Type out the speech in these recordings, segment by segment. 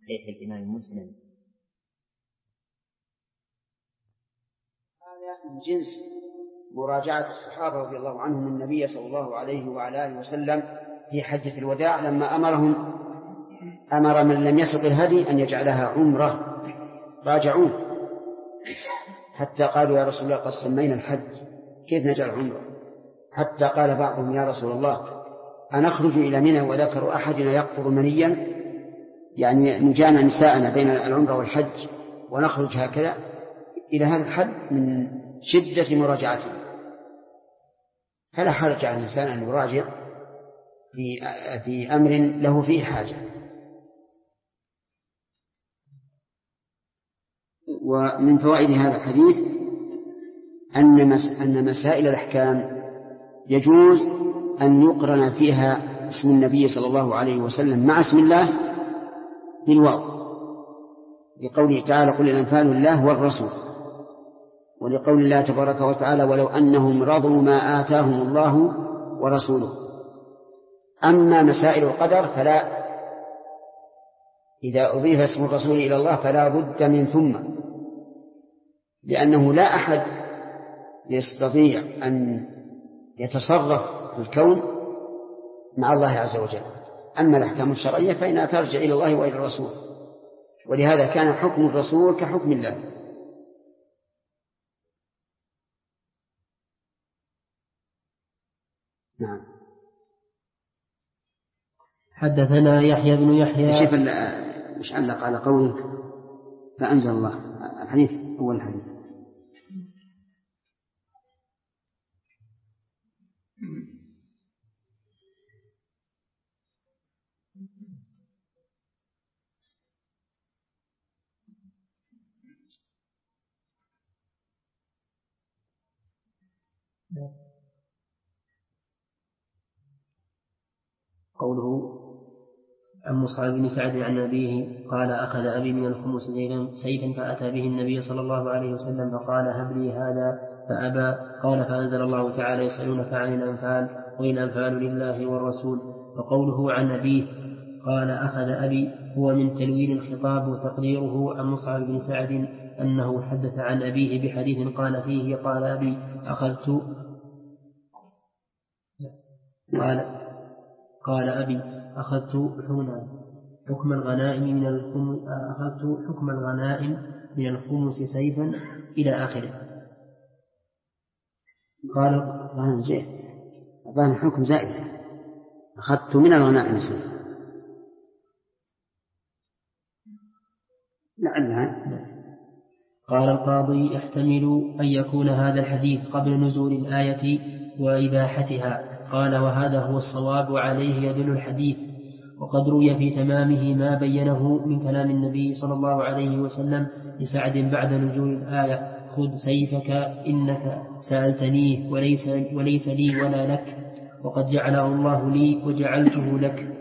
صحيح الإمام مسلم. هذا من جنس مراجعة الصحابة رضي الله عنهم النبي صلى الله عليه وعلى آله وسلم في حجة الوداع لما أمر من لم يسق الهدي أن يجعلها عمرة، راجعوه حتى قالوا يا رسول الله قد سمينا الحج كيف نجعل عمرة؟ حتى قال بعضهم يا رسول الله أنخرج إلى منى وذكر أحدنا يقطر منيا، يعني نجانا نساءنا بين العمرة والحج ونخرج هكذا إلى هذا الحد من شدة مراجعته. فلا حرج على الإنسان أن يراجع في أمر له فيه حاجة. ومن فوائد هذا الحديث أن مسائل الأحكام يجوز أن يقرن فيها اسم النبي صلى الله عليه وسلم مع اسم الله بالواو، لقوله تعالى قل الأنفال لله والرسول، ولقول الله تبارك وتعالى ولو أنهم رضوا ما آتاهم الله ورسوله. أما مسائل القدر فلا، إذا أضيف اسم الرسول إلى الله فلا بد من ثم، لأنه لا أحد يستطيع أن يتصرف في الكون مع الله عز وجل. أما الأحكام الشرعية فإنها ترجع إلى الله وإلى الرسول، ولهذا كان حكم الرسول كحكم الله. نعم. حدثنا يحيى بن يحيى. مش علق على قوله فأنزل الله الحديث أول الحديث. قوله عن مصعب بن سعد عن أبيه قال أخذ أبي من الخمس سيفا فأتى به النبي صلى الله عليه وسلم فقال هب لي هذا فأبى. قال فأنزل الله تعالى يسألونك عن الأنفال قل الأنفال لله والرسول. وقوله عن أبيه قال أخذ أبي هو من تلوين الخطاب، وتقديره عن مصعب بن سعد أنه حدث عن أبيه بحديث قال فيه قال أبي أخذت حكم الغنائم من الخمس سيفا إلى آخره. قال أظن حكم زائد، أخذت من الغنائم سيفا لعلها. قال القاضي يحتمل أن يكون هذا الحديث قبل نزول الآية وإباحتها. قال وهذا هو الصواب وعليه يدل الحديث. وقد روي في تمامه ما بينه من كلام النبي صلى الله عليه وسلم لسعد بعد نزول الآية خذ سيفك إنك سألتنيه وليس لي ولا لك، وقد جعله الله لي وجعلته لك.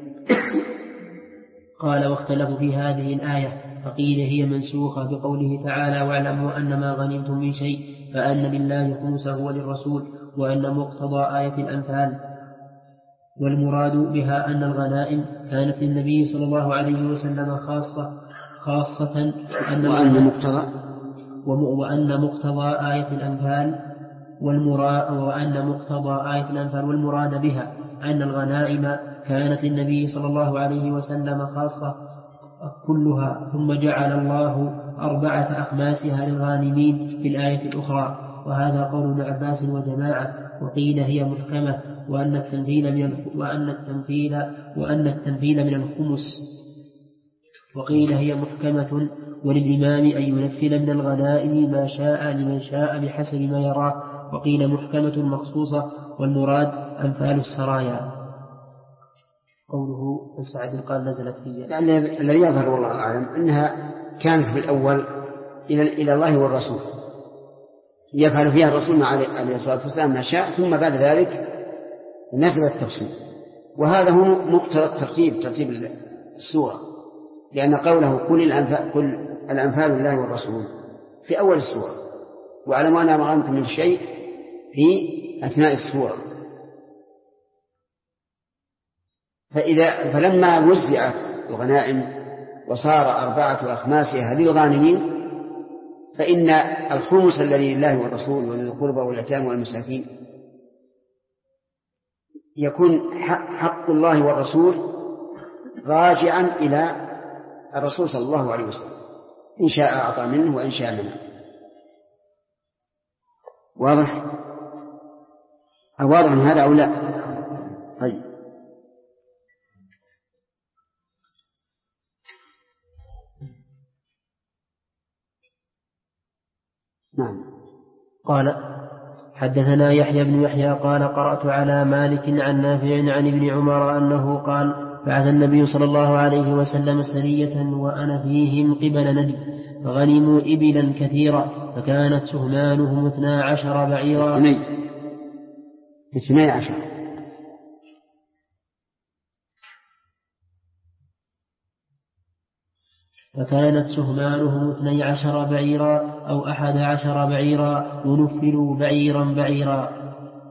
قال واختلفوا في هذه الآية فقيل هي منسوخة بقوله تعالى واعلموا أن ما غنمتم من شيء فأن لله خمسه وللرسول، وأن مقتضى آية الأنفال والمراد بها أن الغنائم كانت للنبي صلى الله عليه وسلم خاصة وأن مقتضى آية الأنفال والمراد بها أن الغنائم كانت للنبي صلى الله عليه وسلم خاصة كلها، ثم جعل الله 4 أخماسها للغانمين في الآية الأخرى. وهذا قول ابن عباس وجماعة. وقيل هي محكمة وأن التنفيل من الخمس. وقيل هي محكمة وللإمام أن ينفل من الغنائم ما شاء لمن شاء بحسب ما يراه. وقيل محكمة مخصوصة والمراد أنفال السرايا. قوله سعد قال نزلت فيه، الذي يظهر والله أعلم أنها كانت في الأول إلى الله والرسول، يفعل فيها الرسول عليه الصلاة والسلام ما شاء، ثم بعد ذلك نزل التفصيل. وهذا هو مقتضى ترتيب السورة، لأن قوله قل الأنفال لله والرسول في أول السورة، واعلموا أن ما غنمتم من شيء في أثناء السورة. فلما وزعت الغنائم وصار 4/5 للغانمين، فإن الخمس الذي لله والرسول وذي القربى واليتامى والمساكين يكون حق الله والرسول راجعا إلى الرسول صلى الله عليه وسلم، إن شاء أعطى منه وإن شاء منه. واضح من هذا أو لا؟ طيب. نعم. قال حدثنا يحيى بن يحيى قال قرأت على مالك عن نافع عن ابن عمر أنه قال بعث النبي صلى الله عليه وسلم سرية وأنا فيهم قبل نجد، فغنموا إبلا كثيرة، فكانت سهمانهم 12 بعيرا. 12 فكانت سهمانهم 12 بعيرا أو 11 بعيرا، ونفلوا بعيرا.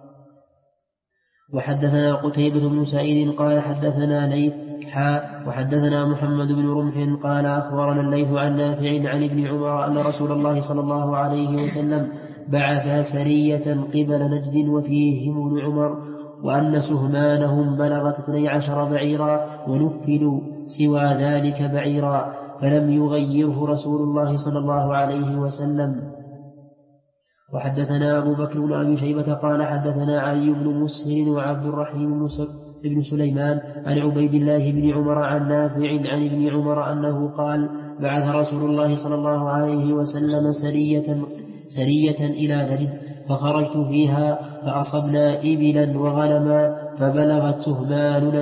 وحدثنا قتيبة بن سعيد قال حدثنا ليث وحدثنا محمد بن رمح قال أخبرنا الليث عن نافع عن ابن عمر أن رسول الله صلى الله عليه وسلم بعث سرية قبل نجد وفيهم ابن عمر، وأن سهمانهم بلغت 12 بعيرا، ونفلوا سوى ذلك بعيرا، فلم يغيره رسول الله صلى الله عليه وسلم. وحدثنا أبو بكر بن أبي شيبة قال حدثنا علي بن مسهر وعبد الرحيم بن سليمان عن عبيد الله بن عمر عن نافع عن ابن عمر أنه قال بعث رسول الله صلى الله عليه وسلم سرية إلى نجد، فخرجت فيها فأصبنا إبلا وغنما، فبلغت سهماننا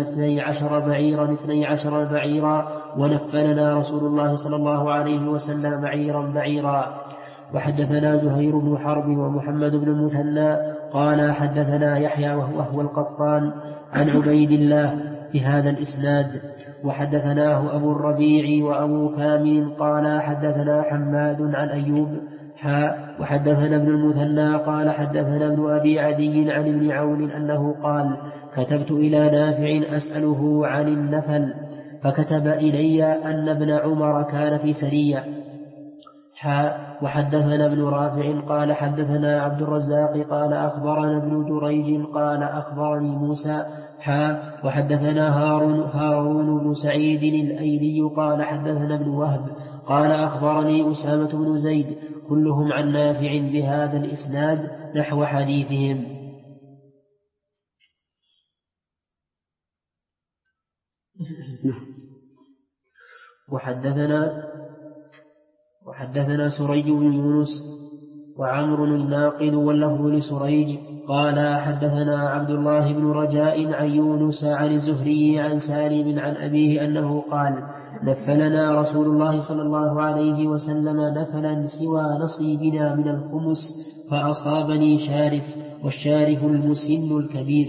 12 بعيرا، ونفلنا رسول الله صلى الله عليه وسلم بعيرا. وحدثنا زهير بن حرب ومحمد بن المثنى قال حدثنا يحيى وهو القطان عن عبيد الله بهذا الإسناد. وحدثناه أبو الربيع وأبو كامل قال حدثنا حماد عن أيوب وحدثنا ابن المثنى قال حدثنا ابن أبي عدي عن ابن عون أنه قال كتبت إلى نافع أسأله عن النفل، فكتب إلي أن ابن عمر كان في سرية. وحدثنا ابن رافع قال حدثنا عبد الرزاق قال أخبرنا ابن جريج قال أخبرني موسى وحدثنا هارون بن سعيد الأيلي قال حدثنا ابن وهب قال أخبرني أسامة بن زيد، كلهم عن نافع بهذا الإسناد نحو حديثهم. وحدثنا سريج بن يونس وعمر الناقل واللفظ لسريج قال حدثنا عبد الله بن رجاء عن يونس عن الزهري عن سالم عن أبيه أنه قال نفلنا رسول الله صلى الله عليه وسلم نفلا سوى نصيبنا من الخمس، فأصابني شارف، والشارف المسن الكبير.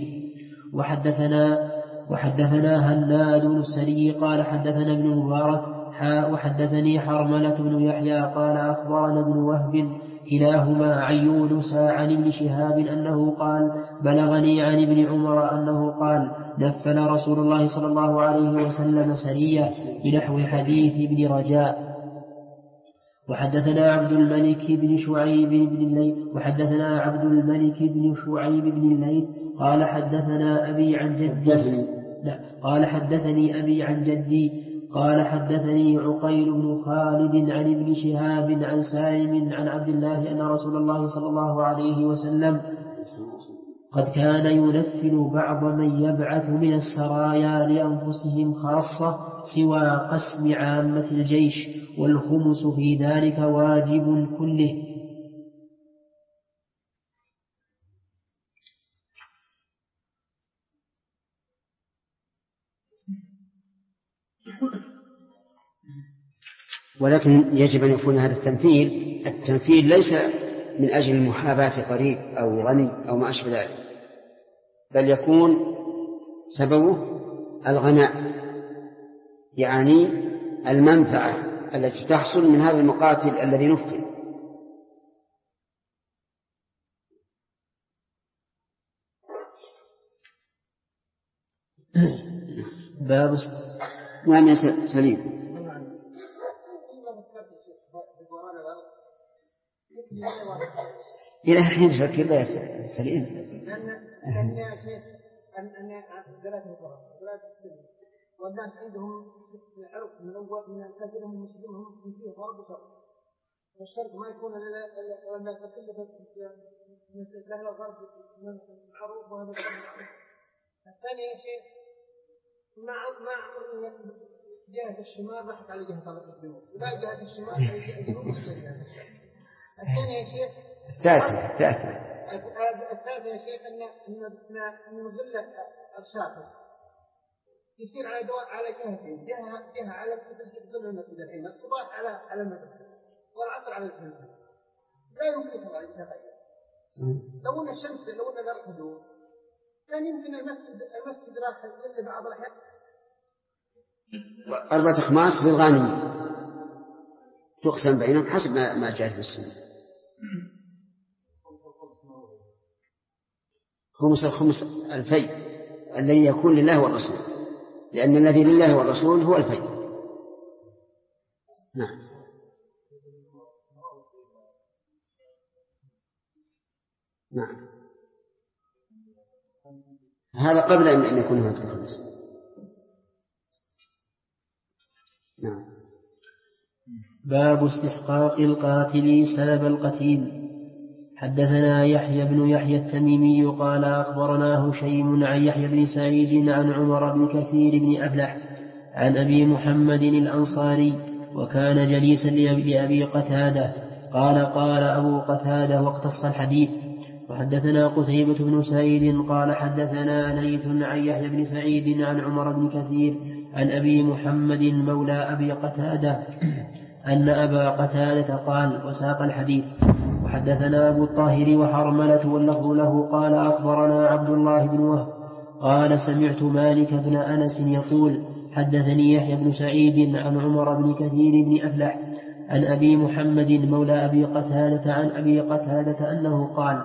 وحدثنا هناد بن السري قال حدثنا ابن مبارك وحدثني حرملة بن يحيى قال أخبرنا ابن وهب كلاهما عن يونس عن ابن شهاب أنه قال بلغني عن ابن عمر أنه قال نفل رسول الله صلى الله عليه وسلم سرية بنحو حديث ابن رجاء. وحدثنا عبد الملك بن شعيب بن الليث قال حدثنا أبي عن جدي قال حدثني أبي عن جدي قال حدثني عقيل بن خالد عن ابن شهاب عن سالم عن عبد الله أن رسول الله صلى الله عليه وسلم قد كان ينفل بعض من يبعث من السرايا لأنفسهم خاصة سوى قسم عامة الجيش، والخمس في ذلك واجب كله. ولكن يجب أن يكون هذا التمثيل ليس من أجل محاباة قريب أو غني أو ما أشبه ذلك، بل يكون سببه الغناء، يعني المنفعة التي تحصل من هذا المقاتل الذي نفل. باب نعم يا سليم. إلى حين تفكر لا سليم. لأن يا شيخ أن ثلاثة فرق ثلاثة السلم والناس عندهم عرف من أول من كثير من المسلمين فيه فرق وشرق. والشرق ما يكون إلا تكلف من أهل الغرب من الحروب وهذا. الثاني يا شيخ مع جهة الشمال راحت على جهة الجنوب ولا جهة الشمال على الجنوب. الثاني يا شيخ الثالث يا شيخ أن ظل الشاخص يصير على دواء على جهتين جهة على ظل المسجد الحين الصباح على المدرسة والعصر على الجنوب لا يمكن طبعا يتغير. لو أن الشمس لو أن ذلك هدوء كان يمكن المسجد راح يظل بعض الأحيان 4 أخماس بالغانم تقسم بينهم حسب ما جاء في السنة. خمس الفيء الذي يكون لله والرسول لأن الذي لله والرسول هو الفيء. نعم هذا قبل أن يكون هناك الخمس. نعم. باب استحقاق القاتل سلب القتيل. حدثنا يحيى بن يحيى التميمي قال أخبرنا هشيم عن يحيى بن سعيد عن عمر بن كثير بن أفلح عن أبي محمد الأنصاري وكان جليسا لأبي قتادة قال أبو قتادة واقتص الحديث. وحدثنا قتيبة بن سعيد قال حدثنا ليث عن يحيى بن سعيد عن عمر بن كثير عن أبي محمد مولى أبي قتادة أن أبا قتادة قال وساق الحديث. وحدثنا أبو الطاهر وحرملة واللفظ له قال أخبرنا عبد الله بن وهب قال سمعت مالك بن أنس يقول حدثني يحيى بن سعيد عن عمر بن كثير بن أفلح عن أبي محمد مولى أبي قتادة عن أبي قتادة أنه قال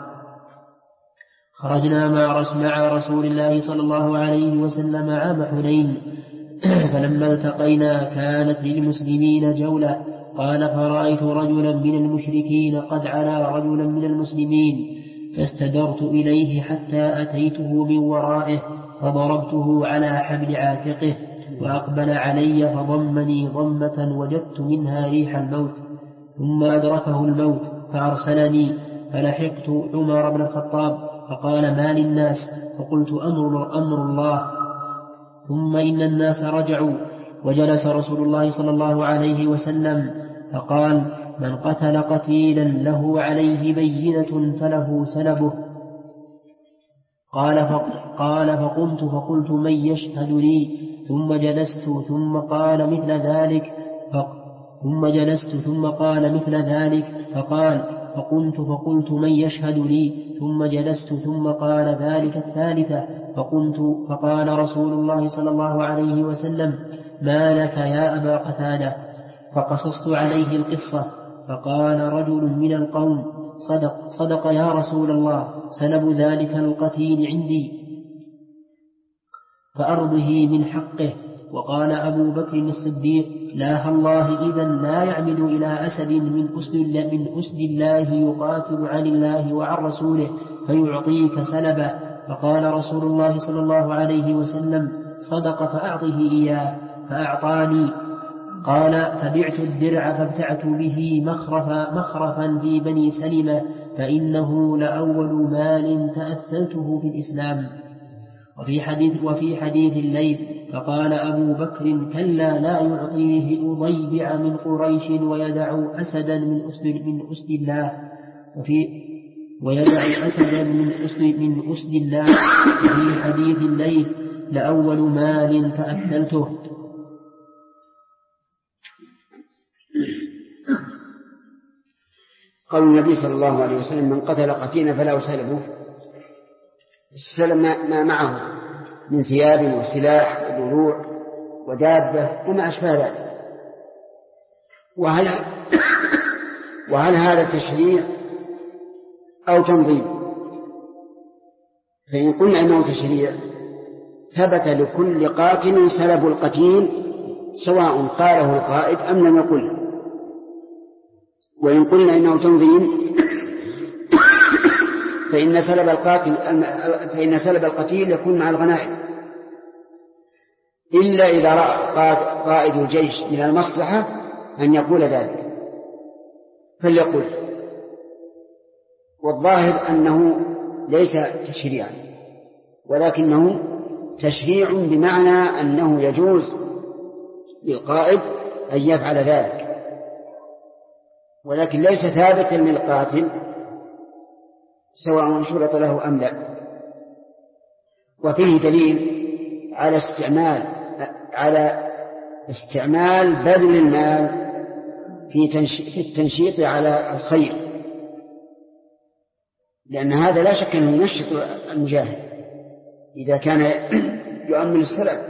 خرجنا مع رسول الله صلى الله عليه وسلم عام حنين فلما التقينا كانت للمسلمين جولة قال فرأيت رجلا من المشركين قد علا رجلا من المسلمين فاستدرت إليه حتى أتيته من ورائه فضربته على حبل عاتقه وأقبل علي فضمني ضمة وجدت منها ريح الموت ثم أدركه الموت فأرسلني فلحقت عمر بن الخطاب فقال ما للناس فقلت أمر الله. ثم إن الناس رجعوا وجلس رسول الله صلى الله عليه وسلم فقال من قتل قتيلا له عليه بينة فله سلبه. قال فقمت فقلت من يشهد لي ثم جلست ثم قال مثل ذلك فقال فقمت فقلت من يشهد لي ثم جلست ثم قال ذلك الثالثة فقمت فقال رسول الله صلى الله عليه وسلم ما لك يا أبا قتادة فقصصت عليه القصة فقال رجل من القوم صدق يا رسول الله سلب ذلك القتيل عندي فأرضه من حقه. وقال أبو بكر الصديق لا الله إذا لا يعمد إلى أسد من أسد الله يقاتل عن الله وعن رسوله فيعطيك سلبه. فقال رسول الله صلى الله عليه وسلم صدق فأعطه إياه فأعطاني. قال فبعت الدرع فابتعت به مخرفا في بني سلمة فإنه لأول مال تأثلته في الإسلام. وفي حديث الليل فقال أبو بكر كلا لا يعطيه أضيبع من قريش ويدع أسدا من أسد الله وفي حديث الليل لأول مال تأثلته. قول النبي صلى الله عليه وسلم من قتل قتيلا فلا سلبه السلم ما معه من ثياب وسلاح ودروع ودابة وما أشبه ذلك. وهل هذا تشريع أو تنظيم؟ فإن قلنا إنه تشريع ثبت لكل قاتل سلب القتيل سواء قاله القائد أم لم يقله، وإن قلنا إنه تنظيم فإن سلب القتيل يكون مع الغنائم، إلا إذا رأى قائد الجيش من المصلحة أن يقول ذلك فليقول. والظاهر أنه ليس تشريعا، ولكنه تشريع بمعنى أنه يجوز للقائد أن يفعل ذلك، ولكن ليس ثابتا للقاتل سواء شرط له أم لا. وفيه دليل على استعمال بذل المال في التنشيط على الخير، لأن هذا لا شك أنه ينشط المجاهد إذا كان يؤمن السلف،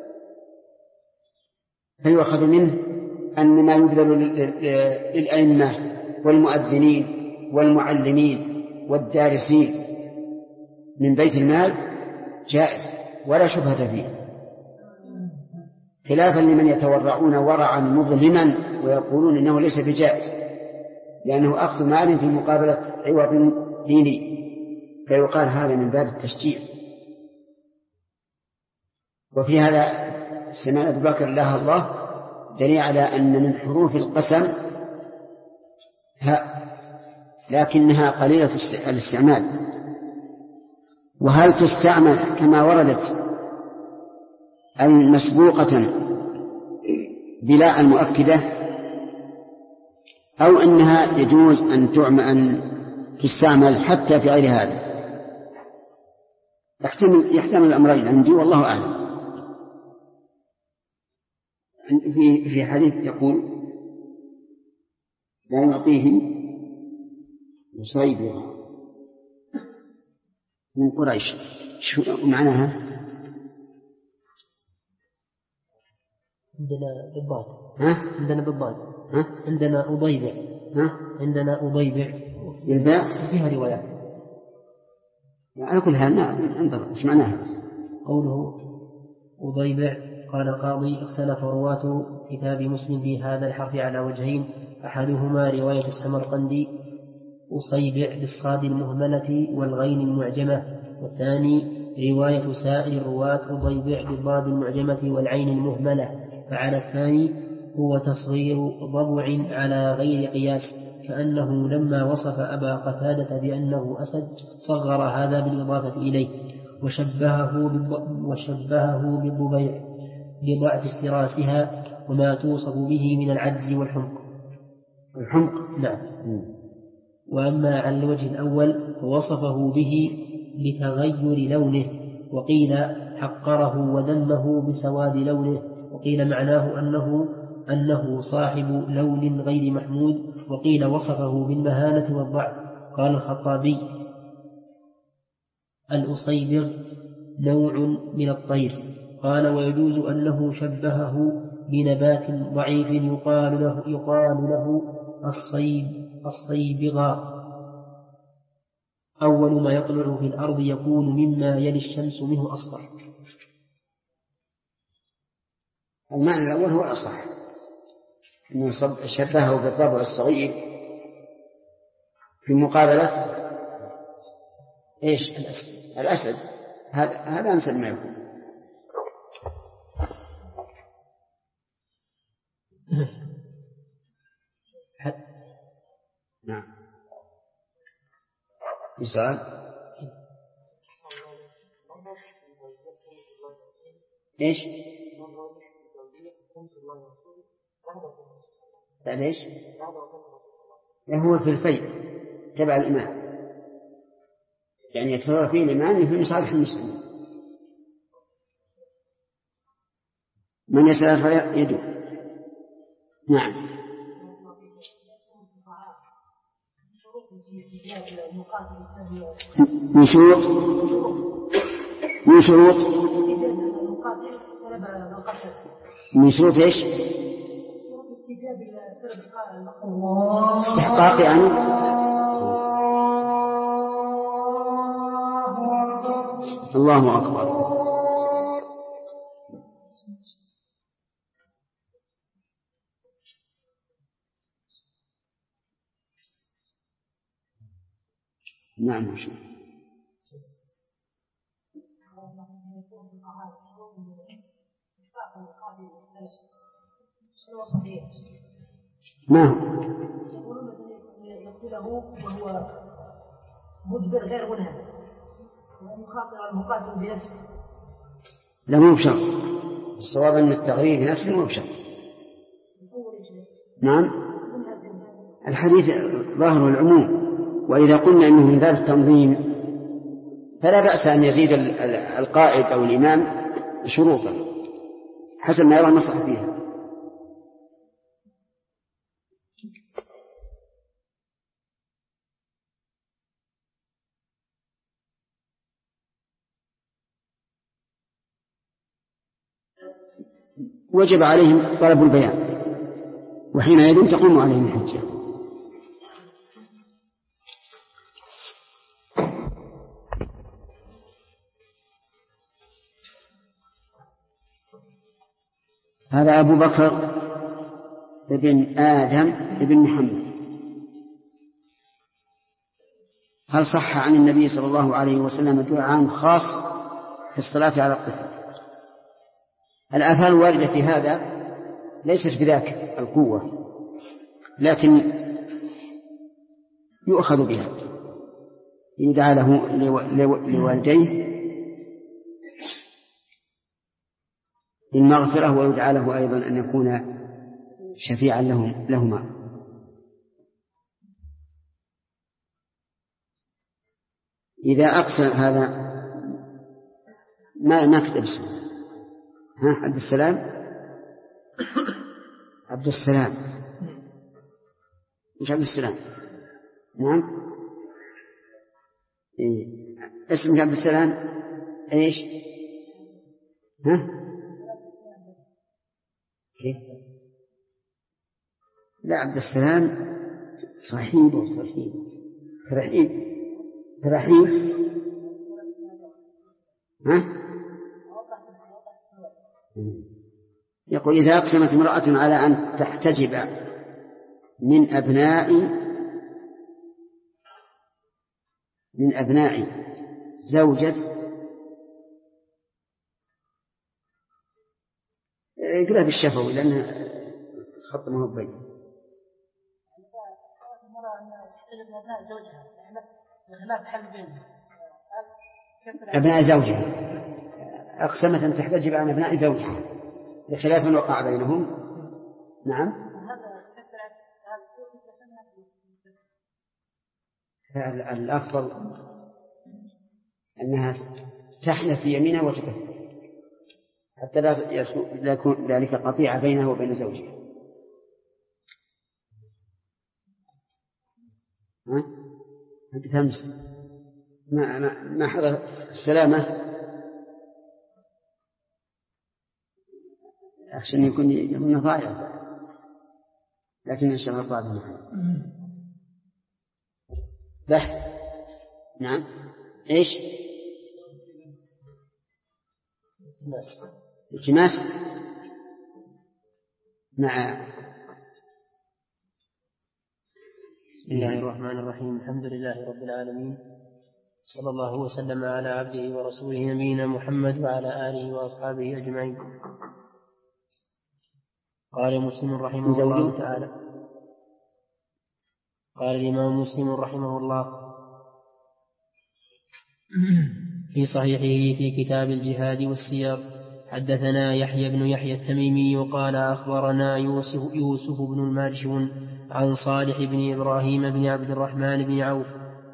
فيؤخذ منه أن ما يبذل للأئمة والمؤذنين والمعلمين والدارسين من بيت المال جائز ولا شبهة فيه، خلافا لمن يتورعون ورعا مظلما ويقولون إنه ليس بجائز لأنه أخذ مال في مقابلة عوض ديني، فيقال هذا من باب التشجيع. وفي هذا سمعنا أبو بكر الله الله دليل على أن من حروف القسم هاء، لكنها قليلة الاستعمال. وهل تستعمل كما وردت أي مسبوقة بلا المؤكدة، أو أنها يجوز أن تستعمل حتى في غير هذا؟ يحتمل الأمرين عندي والله أعلم. في حديث يقول لا يعطيه مصيبها من قريش، شو معناها؟ عندنا بالضاد. عندنا بالضاد. عندنا أضيبع. عندنا أضيبع الباء فيها روايات. على كل حال انظر ايش معناها. قوله أضيبع قال القاضي اختلف رواة كتاب مسلم في هذا الحرف على وجهين، أحدهما رواية السمرقندي أصيبع بالصاد المهملة والغين المعجمة، والثاني رواية سائر الرواة أضيبع بالضاد المعجمة والعين المهملة. فعلى الثاني هو تصغير ضبع على غير قياس، كأنه لما وصف أبا قتادة بأنه أسد صغر هذا بالإضافة إليه وشبهه بالضبيع لضعف افتراسها وما توصف به من العجز والحمق. نعم. وأما على الوجه الأول فوصفه به لتغير لونه، وقيل حقره وذمه بسواد لونه، وقيل معناه أنه صاحب لون غير محمود، وقيل وصفه بالمهانة والضعف. قال الخطابي الأصيبغ نوع من الطير. قال ويجوز أنه شبهه بنبات ضعيف يقال له الصيبغاء، أول ما يطلع في الأرض يكون مما يلي الشمس منه أصفر. المعنى الأول هو الأصح، أنه شبهه بالضبع الصغير في مقابلة إيش؟ الأسد. هذا أنسب ما يكون. نعم. مثال إيش؟ بعد إيش؟ هو في الفيء تبع الإمام، يعني يتصرف فيه الإمام في مصالح المسلمين، من يسأل فيدعو. نعم. من شروط إيش؟ استحقاق يعني. الله أكبر. نعم. ما هو؟ يقتله وهو مدبر غير منهزم ومخاطر المقاتل بنفسه. لا مو بشرط، الصواب أن التغيير بنفسه مو بشرط. نعم، الحديث ظاهر العموم، وإذا قلنا أنه من باب التنظيم فلا بأس أن يزيد القائد أو الإمام شروطا حسب ما يرى المصلحة فيها. وجب عليهم طلب البيان، وحينئذ تقوم عليهم الحجة. هذا أبو بكر ابن آدم ابن محمد. هل صح عن النبي صلى الله عليه وسلم دعاء خاص في الصلاة على الطفل؟ الآثار الواردة في هذا ليست بذاك القوة، لكن يؤخذ بها، يدعى له لوالديه بالمغفرة، ويدعى له أيضا أن يكون شفيعا لهما. إذا أقسم هذا ما نكتب اسمه. عبد السلام، عبد السلام، مش عبد السلام. نعم، إيه. اسمك عبد السلام ايش؟ كيف؟ لا، عبد السلام صحيح ترحيب. يقول إذا أقسمت امرأة على أن تحتجب من أبناء زوجة، اقرأ بالشفوي لأن خط ما هو بين. أبناء زوجها، أقسمت أن تحتجب عن أبناء زوجها لخلاف وقع بينهم. نعم، الأفضل أنها تحنث في يمينها وتكفر حتى لا يكون ذلك قطيعة بينها وبين زوجها. أنت أمس ما حضر السلامة، أخشى أن يكون ضائع، لكن إن شاء الله قادم بحث. نعم، إيش؟ التماس. نعم. بسم الله الرحمن الرحيم. الحمد لله رب العالمين، صلى الله وسلم على عبده ورسوله نبينا محمد وعلى آله وأصحابه أجمعين. قال مسلم رحمه الله تعالى، قال الإمام مسلم رحمه الله في صحيحه في كتاب الجهاد والسير: حدثنا يحيى بن يحيى التميمي قال أخبرنا يوسف بن المارشون عن صالح بن إبراهيم بن عبد الرحمن بن عوف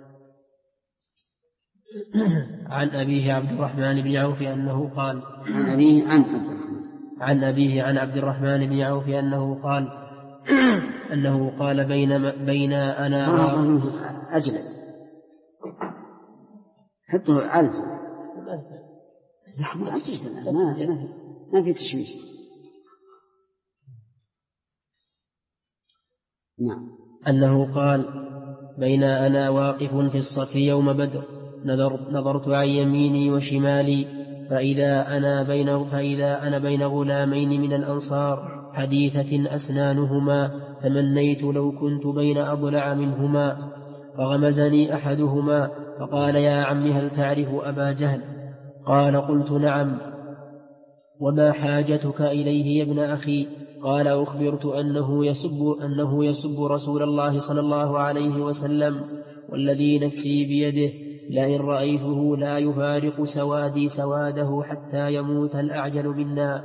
عن أبيه عبد الرحمن بن عوف أنه قال عن أبيه عن عبد الرحمن بن عوف أنه قال بين أنا أجلد حطه عالج ما في تشويش. نعم. أنه قال بين أنا واقف في الصف يوم بدر نظرت عن يميني وشمالي فإذا أنا بين غلامين من الأنصار حديثة أسنانهما، تمنيت لو كنت بين أضلع منهما. فغمزني أحدهما فقال يا عم هل تعرف أبا جهل؟ قال قلت نعم. وما حاجتك إليه يا ابن أخي؟ قال أخبرت أنه يسب رسول الله صلى الله عليه وسلم والذي نفسي بيده لئن رأيته لا يفارق سوادي سواده حتى يموت الأعجل منا.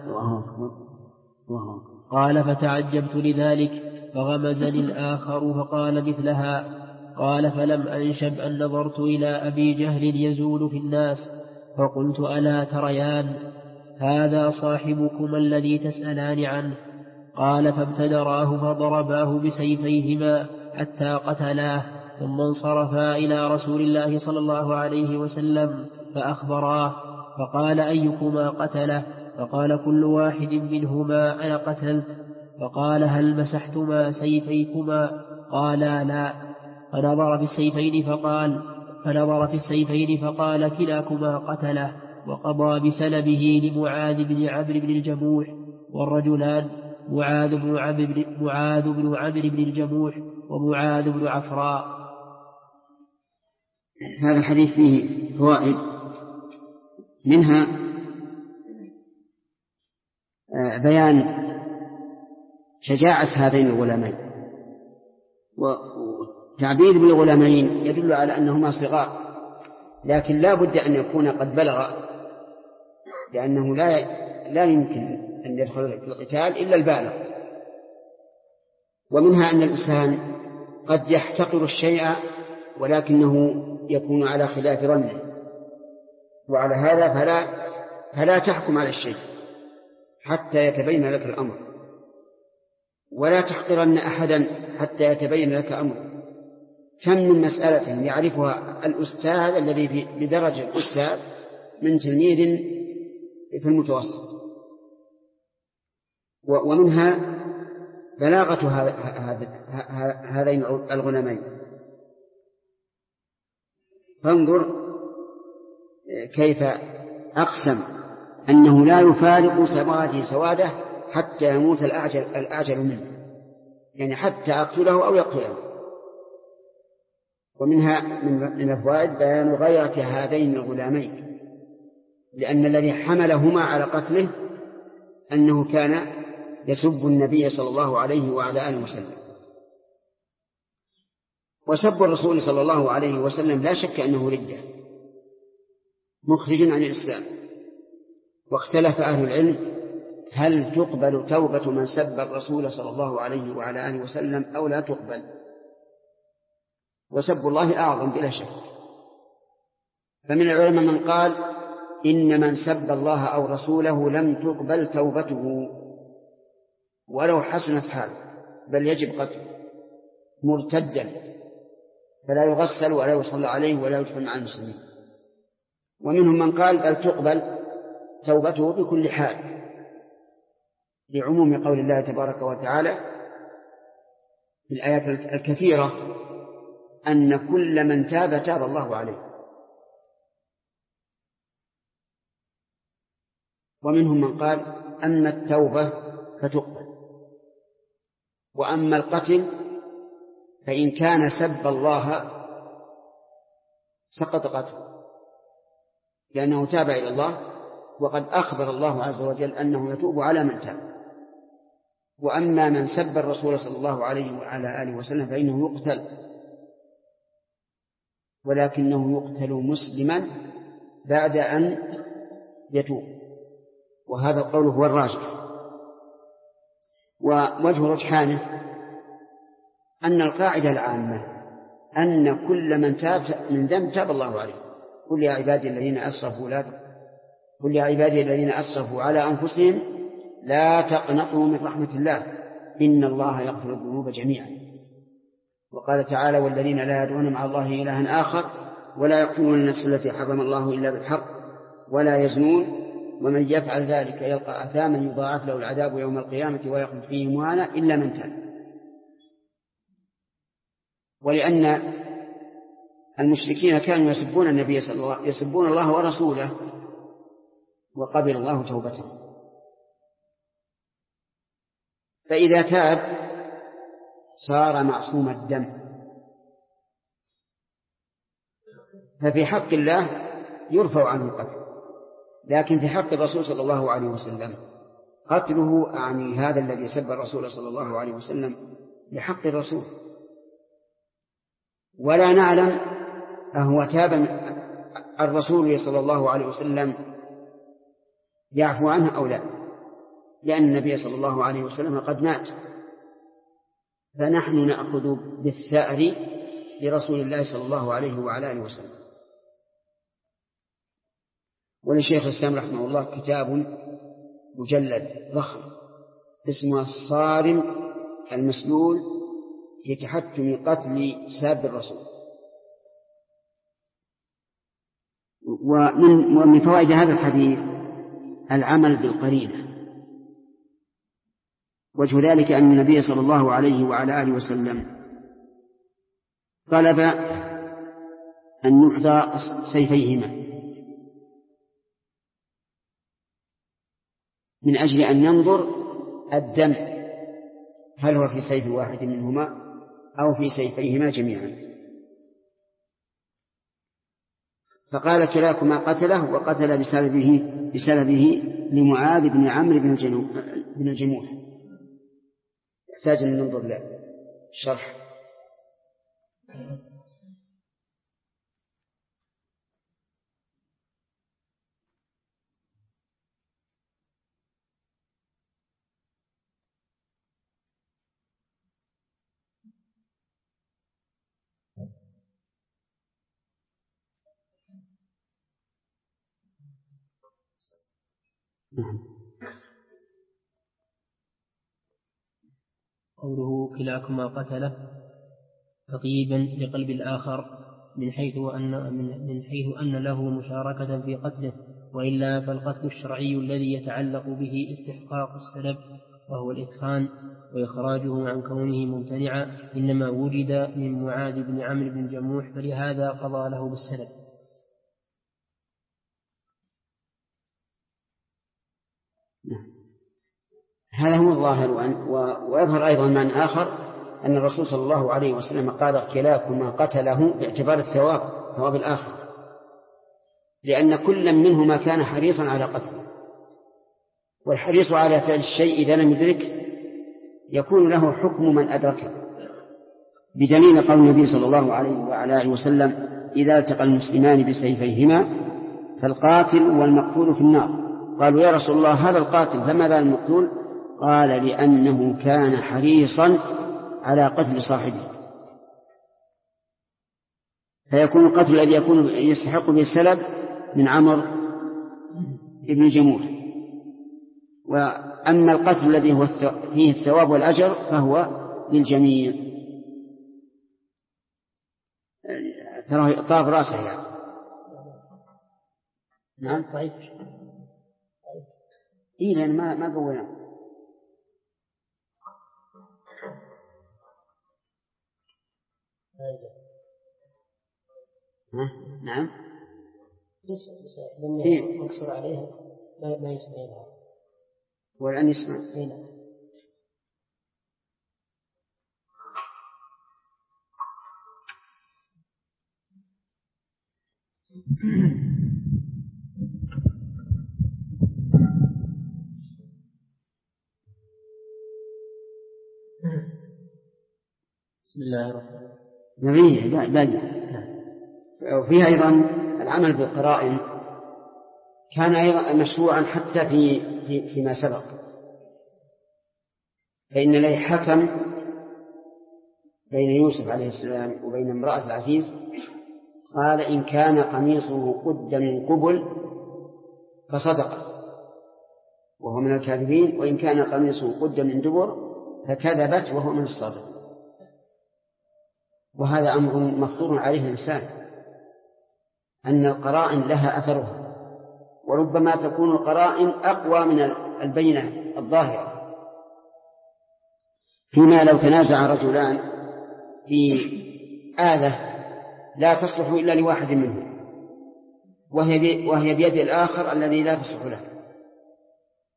قال فتعجبت لذلك فغمزني الآخر فقال مثلها. قال فلم أنشب أن نظرت إلى أبي جهل يزول في الناس فقلت ألا تريان هذا صاحبكما الذي تسألان عنه؟ قال فابتدراه فضرباه بسيفيهما حتى قتلاه ثم انصرفا إلى رسول الله صلى الله عليه وسلم فأخبراه فقال أيكما قتله؟ فقال كل واحد منهما أنا قتلت. فقال هل مسحتما سيفيكما؟ قالا لا. فنظر في السيفين فقال كلاكما قتله وقضى بسلبه لمعاذ بن عمرو بن الجموح والرجلان معاذ بن عمرو بن الجموح ومعاذ بن عفراء. هذا الحديث فيه فوائد منها بيان شجاعة هذين الغلامين، وتعبير بالغلامين يدل على أنهما صغار لكن لا بد أن يكون قد بلغ، لأنه لا يمكن أن يدخل في القتال إلا البالغ. ومنها أن الإنسان قد يحتقر الشيء ولكنه يكون على خلاف ظنه، وعلى هذا فلا تحكم على الشيء حتى يتبين لك الأمر، ولا تحقرن أحدا حتى يتبين لك أمر. كم من مسألة يعرفها الأستاذ الذي بدرجة الأستاذ من تلميذ في المتوسط. ومنها بلاغة هذين الغلامين. فانظر كيف أقسم أنه لا يفارق سواده حتى يموت الأعجل منه، يعني حتى أقتله أو يقتله. ومنها من الفوائد بيان غيرة هذين الغلامين، لأن الذي حملهما على قتله أنه كان يسب النبي صلى الله عليه وعلى آله وسلم. وسب الرسول صلى الله عليه وسلم لا شك أنه ردة مخرج عن الإسلام. واختلف أهل العلم هل تقبل توبة من سب الرسول صلى الله عليه وعلى آله وسلم أو لا تقبل. وسب الله أعظم بلا شك. فمن العلماء من قال إن من سب الله أو رسوله لم تقبل توبته ولو حسنت حاله، بل يجب قتله مرتدا، فلا يغسل ولا يصلى عليه ولا يدفن مع المسلمين. ومنهم من قال بل تقبل توبته بكل حال، لعموم قول الله تبارك وتعالى في الآيات الكثيرة أن كل من تاب تاب الله عليه. ومنهم من قال أما التوبة فتقبل، وأما القتل فإن كان سب الله سقط قتله، لأنه تاب إلى الله، وقد أخبر الله عز وجل أنه يتوب على من تاب. وأما من سب الرسول صلى الله عليه وعلى آله وسلم فإنه يقتل، ولكنه يقتل مسلما بعد أن يتوب، وهذا القول هو الراجح. ووجه رجحانه أن القاعدة العامة أن كل من تاب من ذنب تاب الله عليه. قل يا عبادي الذين أسرفوا على أنفسهم لا تقنطوا من رحمة الله إن الله يغفر الذنوب جميعا. وقال تعالى والذين لا يدعون مع الله إلها آخر ولا يقتلون النفس التي حرم الله إلا بالحق ولا يزنون ومن يفعل ذلك يلقى أثاما يضاعف له العذاب يوم القيامة ويخلد فيه مهانا إلا من تاب. ولأن المشركين كانوا يسبون النبي صلى الله عليه وسلم، يسبون الله ورسوله، وقبل الله توبته. فإذا تاب صار معصوم الدم، ففي حق الله يرفع عنه القتل، لكن في حق الرسول صلى الله عليه وسلم قتله أعني هذا الذي سب الرسول صلى الله عليه وسلم بحق الرسول، ولا نعلم أهو تاب الرسول صلى الله عليه وسلم يعفو عنه أو لا، لأن النبي صلى الله عليه وسلم قد مات، فنحن نأخذ بالثأر لرسول الله صلى الله عليه وعلى آله وسلم. ولشيخ الإسلام رحمه الله كتاب مجلد ضخم اسمه الصارم المسلول في تحتم قتل ساب الرسول. ومن فوائد هذا الحديث العمل بالقرينة. وجه ذلك أن النبي صلى الله عليه وعلى آله وسلم طلب أن يحظى سيفيهما من أجل أن ينظر الدم هل هو في سيف واحد منهما أو في سيفيهما جميعا. فقال كلاكما قتله، وقتل بسببه لمعاذ بن عمرو بن الجموح. يحتاج أن ننظر له الشرح. قوله كلاكما قتله تطيبا لقلب الآخر من حيث أن له مشاركة في قتله، وإلا فالقتل الشرعي الذي يتعلق به استحقاق السلب وهو الإثخان وإخراجه عن كونه ممتنعا إنما وجد من معاذ بن عمرو بن الجموح، فلهذا قضى له بالسلب. هذا هو الظاهر. ويظهر أيضا معنى آخر أن الرسول صلى الله عليه وسلم قال كلاكما قتله باعتبار ثواب الآخر، لأن كل منهما كان حريصا على قتله، والحريص على فعل الشيء إذا لم يدرك يكون له حكم من أدركه، بدليل قول النبي صلى الله عليه وعلى آله وسلم إذا التقى المسلمان بسيفيهما فالقاتل والمقتول في النار. قالوا يا رسول الله هذا القاتل فما بال المقتول؟ قال لأنه كان حريصا على قتل صاحبه، فيكون القتل الذي يكون يستحق به السلب من عمرو بن الجموح، وأما القتل الذي هو فيه الثواب والأجر فهو للجميع. ترى طاب راسه يعني. نعم ضعيف. إيه لأن ما قوينا. نعم لأنه مقصر عليها ما يسمع لها والآن يسمع. بسم الله الرحمن الرحيم. وفيها أيضا العمل بالقرائن كان أيضا مشروعا حتى فيما سبق، فإن الذي حكم بين يوسف عليه السلام وبين امرأة العزيز قال إن كان قميصه قد من قبل فصدق وهو من الكاذبين، وإن كان قميصه قد من دبر فكذبت وهو من الصادقين. وهذا أمر مفروض عليه الإنسان أن القرائن لها أثرها، وربما تكون القرائن أقوى من البينة الظاهرة. فيما لو تنازع رجلان في آلة لا تصلح إلا لواحد منهم وهي بيد الآخر الذي لا تصلح له،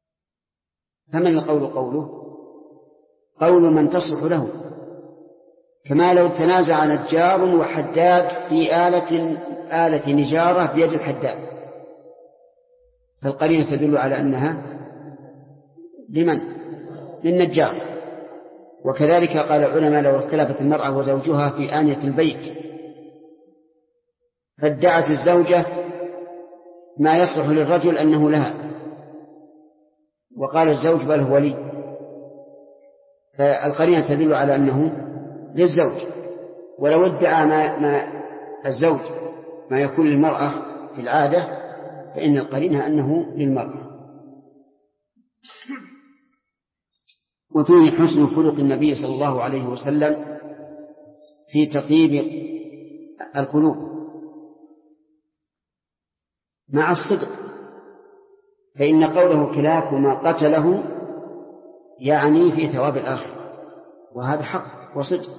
فمن القول قوله؟ قول من تصلح له، كما لو تنازع نجار وحداد في آلة نجارة بيد الحداد، فالقرينة تدل على أنها لمن؟ للنجار. وكذلك قال العلماء لو اختلفت المرأة وزوجها في آنية البيت فادعت الزوجة ما يصلح للرجل أنه لها وقال الزوج بل هو لي، فالقرينة تدل على أنه للزوج. ولو ادعى ما الزوج ما يكون للمرأة في العادة فإن القرينة أنه للمرأة. وفيه حسن خلق النبي صلى الله عليه وسلم في تطيب القلوب مع الصدق، فإن قوله كلاكما قتله يعني في ثواب الآخرة، وهذا حق وصدق.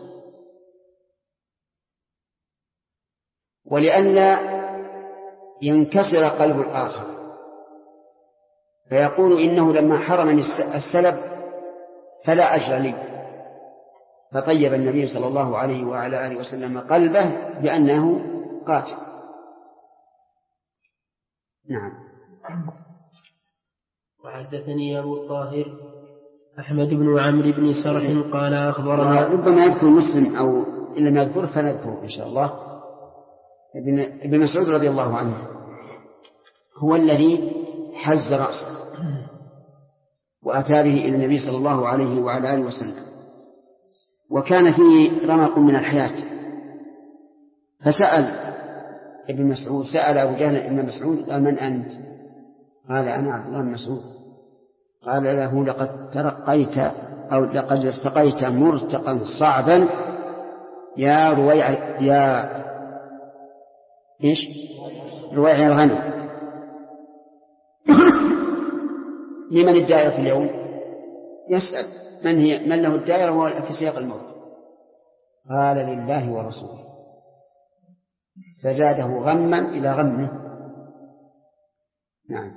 ولئلا ينكسر قلب الآخر فيقول إنه لما حرمني السلب فلا أجر لي، فطيب النبي صلى الله عليه وعلى آله وسلم قلبه بأنه قاتل. نعم. وحدثني أبو الطاهر أحمد بن عمرو بن سرح قال أخبرنا، ربما يذكر مسلم أو إن لم يذكر فنذكر إن شاء الله. ابن مسعود رضي الله عنه هو الذي حز رأسه وأتى به إلى النبي صلى الله عليه وعلى آله وسلم، وكان فيه رمق من الحياة، فسأل ابن مسعود، سأل أبو جهل ابن مسعود قال من أنت؟ قال أنا عبد الله بن مسعود. قال له لقد ترقيت أو لقد ارتقيت مرتقا صعبا يا رويع الغنم. لمن الدائرة اليوم؟ يسأل من له الدائرة هو في سياق الموت. قال لله ورسوله، فزاده غما إلى غمه. نعم.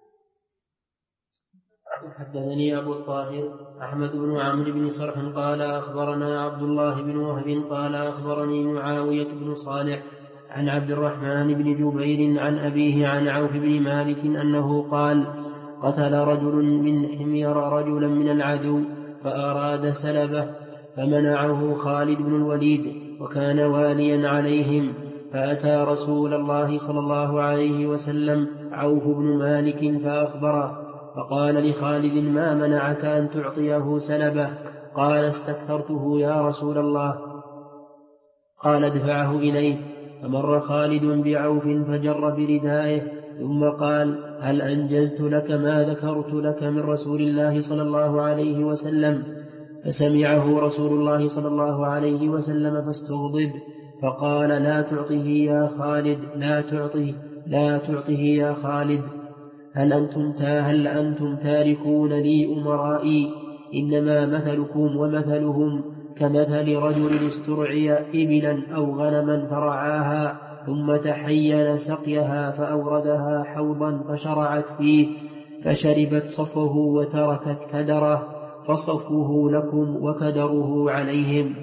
حدثني أبو الطاهر أحمد بن عمرو بن سرح قال أخبرنا عبد الله بن وهب قال أخبرني معاوية بن صالح عن عبد الرحمن بن جبير عن أبيه عن عوف بن مالك أنه قال قتل رجل من حمير رجلا من العدو فأراد سلبه فمنعه خالد بن الوليد وكان واليا عليهم، فأتى رسول الله صلى الله عليه وسلم عوف بن مالك فأخبره، فقال لخالد ما منعك أن تعطيه سلبه؟ قال استكثرته يا رسول الله. قال ادفعه إليه. فمر خالد بعوف فجر بردائه ثم قال هل أنجزت لك ما ذكرت لك من رسول الله صلى الله عليه وسلم؟ فسمعه رسول الله صلى الله عليه وسلم فاستغضب فقال لا تعطه يا خالد، لا تعطه يا خالد. هل أنتم تاركون لي أمرائي؟ إنما مثلكم ومثلهم كمثل رجل استرعي إبلا أو غنما فرعاها ثم تحين سقيها فأوردها حوضا فشرعت فيه فشربت صفه وتركت كدره، فصفه لكم وكدره عليهم.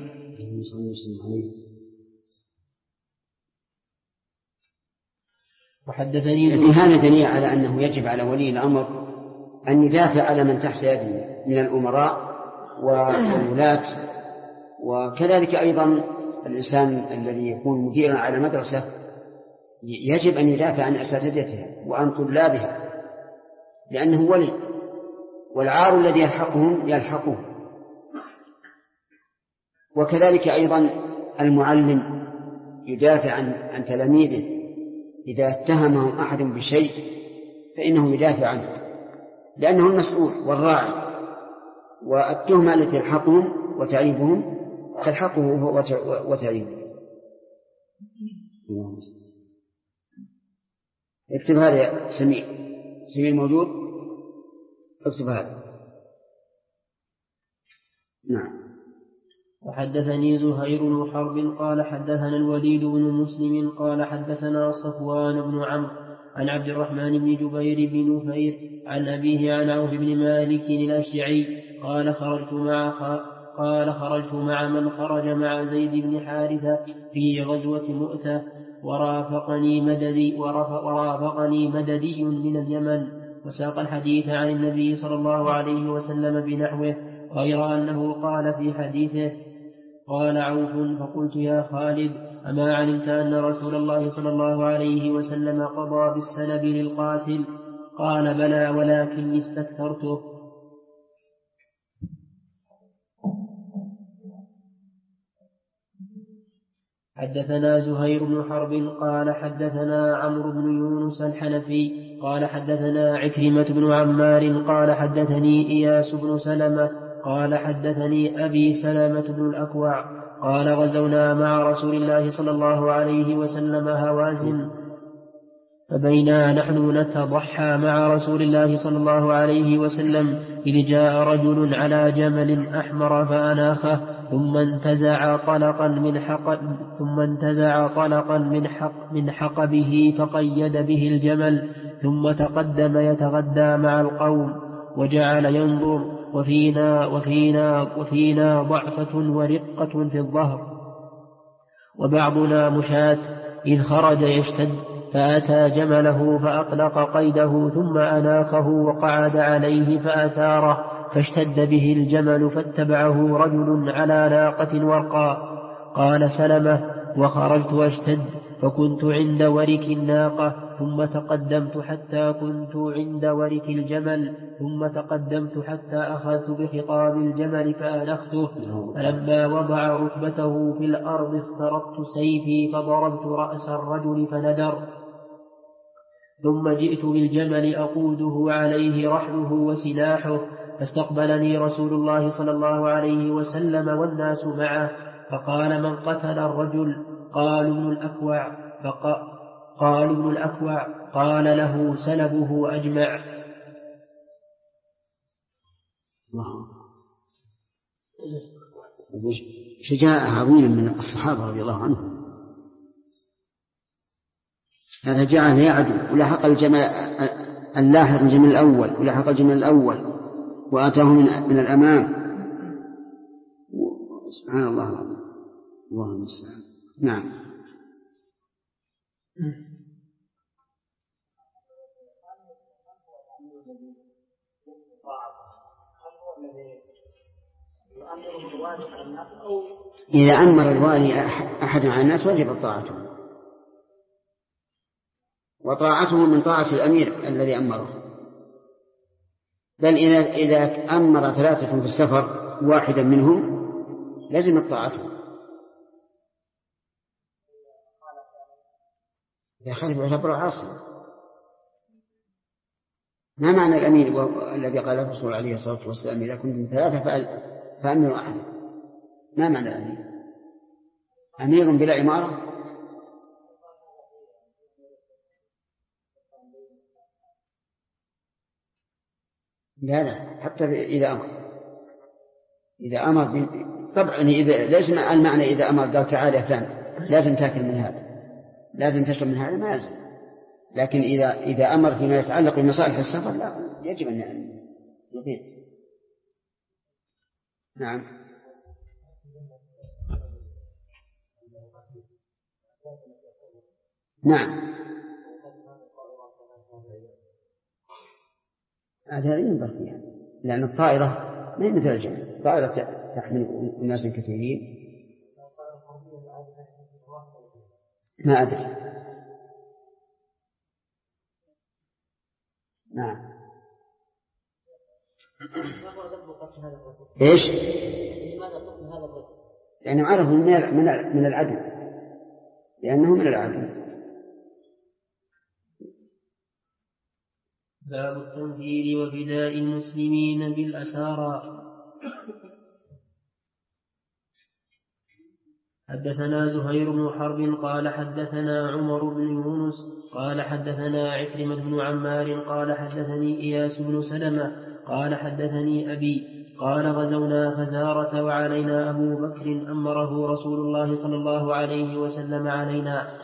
وحدثني في هذا دليل على أنه يجب على ولي الأمر أن يدافع على من تحت يده من الأمراء والولاة. وكذلك أيضا الإنسان الذي يكون مديرا على مدرسة يجب أن يدافع عن أساتذتها وعن طلابها لأنه ولي، والعار الذي يلحقه. وكذلك أيضا المعلم يدافع عن تلاميذه إذا اتهمهم أحد بشيء فإنه يدافع عنه لأنه المسؤول والراعي، والتهمة التي تلحقهم وتعيبهم تلحقه وتعيبه. اكتب هذا يا سمير موجود، اكتب هذا. نعم. وحدثني زهير بن حرب قال حدثنا الوليد بن مسلم قال حدثنا صفوان بن عمرو عن عبد الرحمن بن جبير بن نفير عن أبيه عن عوف بن مالك الأشجعي قال خرجت مع من خرج مع زيد بن حارثة في غزوة مؤتة ورافقني مددي من اليمن، وساق الحديث عن النبي صلى الله عليه وسلم بنحوه، غير أنه قال في حديثه: قال عوف: فقلت يا خالد: أما علمت أن رسول الله صلى الله عليه وسلم قضى بالسلب للقاتل؟ قال: بلى، ولكني استكثرته. حدثنا زهير بن حرب قال حدثنا عمرو بن يونس الحنفي قال حدثنا عكرمة بن عمار قال حدثني إياس بن سلمة قال حدثني أبي سلمة بن الأكوع قال: غزونا مع رسول الله صلى الله عليه وسلم هوازن، فبينا نحن نتضحى مع رسول الله صلى الله عليه وسلم إذ جاء رجل على جمل أحمر فأناخه، ثم انتزع طلقا من حقبه فقيد به الجمل، ثم تقدم يتغدى مع القوم، وجعل ينظر، وفينا ضعفة ورقة في الظهر، وبعضنا مشاة، إذ خرج يشتد، فأتى جمله فأطلق قيده، ثم أناخه وقعد عليه فأثاره، فاشتد به الجمل، فاتبعه رجل على ناقة ورقاء. قال سلمة: وخرجت أشتد، فكنت عند ورك الناقة، ثم تقدمت حتى كنت عند ورك الجمل، ثم تقدمت حتى أخذت بخطام الجمل فأنخته، فلما وضع ركبته في الأرض اخترقت سيفي فضربت رأس الرجل فندر، ثم جئت بالجمل أقوده عليه رحله وسلاحه، فاستقبلني رسول الله صلى الله عليه وسلم والناس معه، فقال: من قتل الرجل؟ قالوا: ابن الأكوع. قال: له سلبه أجمع. شجاعة عظيمة من الصحابة رضي الله عنهم. هذا جعل يعدو ولحق اللاحق الجمل الأول، ولحق الجمل الأول وأتاه من الأمام. سبحان الله العظيم. الله المستعان. نعم. إذا أمر الوالي أحد على الناس وجب طاعته، وطاعته من طاعة الأمير الذي أمره، بل إذا أمر 3 في السفر واحدا منهم لزم طاعته. إذا خالف يعتبر عاصيا. ما معنى الأمير الذي قال الرسول عليه الصلاة والسلام: إذا كنتم 3 فأمروا أحد؟ ما معنى الأمير؟ أمير بلا إمارة؟ لا، حتى إذا أمر طبعا إذا ليس المعنى إذا أمر قال: تعال يا فلان لازم تأكل من هذا، لازم تشرب من هذا، ما يلزم. لكن إذا أمر فيما يتعلق بمصالح السفر لا، يجب أن يطيع. نعم. نعم، هذا ينظر فيها، لأن الطائرة ما هي مثل الجمل، الطائرة تحمل ناس كثيرين. ما أدري. نعم. إيش؟ لأنه عرفوا من العدل، لأنه من العدل. باب التنفيذ وفداء المسلمين بالأسارى. حدثنا زهير بن حرب قال حدثنا عمر بن يونس قال حدثنا عكرمة بن عمار قال حدثني إياس بن سلمة قال حدثني أبي قال: غزونا فزارة وعلينا أبو بكر أمره رسول الله صلى الله عليه وسلم علينا،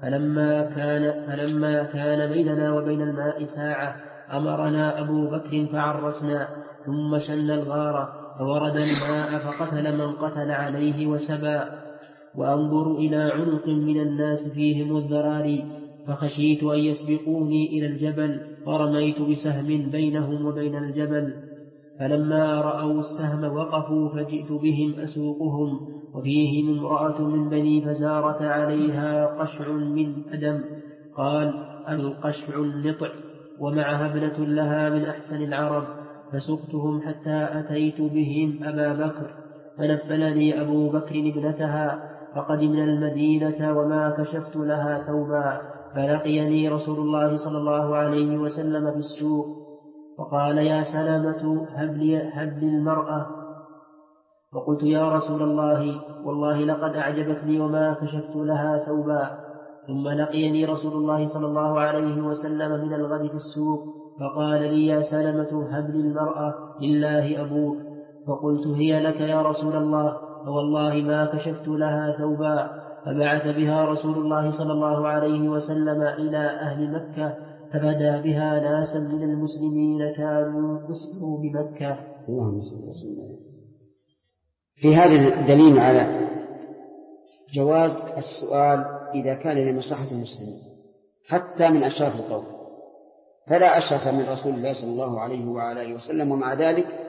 فلما كان بيننا وبين الماء ساعة أمرنا أبو بكر فعرسنا، ثم شن الغارة، فورد الماء فقتل من قتل عليه وسبى. وأنظر إلى عنق من الناس فيهم الذراري، فخشيت أن يسبقوني إلى الجبل، فرميت بسهم بينهم وبين الجبل. فلما رأوا السهم وقفوا، فجئت بهم أسوقهم، وفيهم امرأة من بني فزارة عليها قشع من أدم، قال القشع النطع، ومعها ابنة لها من أحسن العرب، فسقتهم حتى أتيت بهم أبا بكر، فنفلني أبو بكر ابنتها، فقدمنا المدينة وما كشفت لها ثوبا، فلقيني رسول الله صلى الله عليه وسلم في السوق، فقال يا سلامة هب لي المرأة. فقلت يا رسول الله والله لقد أعجبتني وما كشفت لها ثوبا. ثم لقيني رسول الله صلى الله عليه وسلم من الغد في السوق، فقال لي يا سلمة هب لي المرأة لله أبوك. فقلت هي لك يا رسول الله، فوالله ما كشفت لها ثوبا. فبعث بها رسول الله صلى الله عليه وسلم إلى أهل مكة، فبدا بها ناسا من المسلمين كانوا أسروا بمكة. اللهم صل وسلم. في هذا الدليل على جواز السؤال إذا كان لمصلحة المسلمين حتى من أشراف القوم، فلا أشرف من رسول الله صلى الله عليه وعلى آله وسلم، ومع ذلك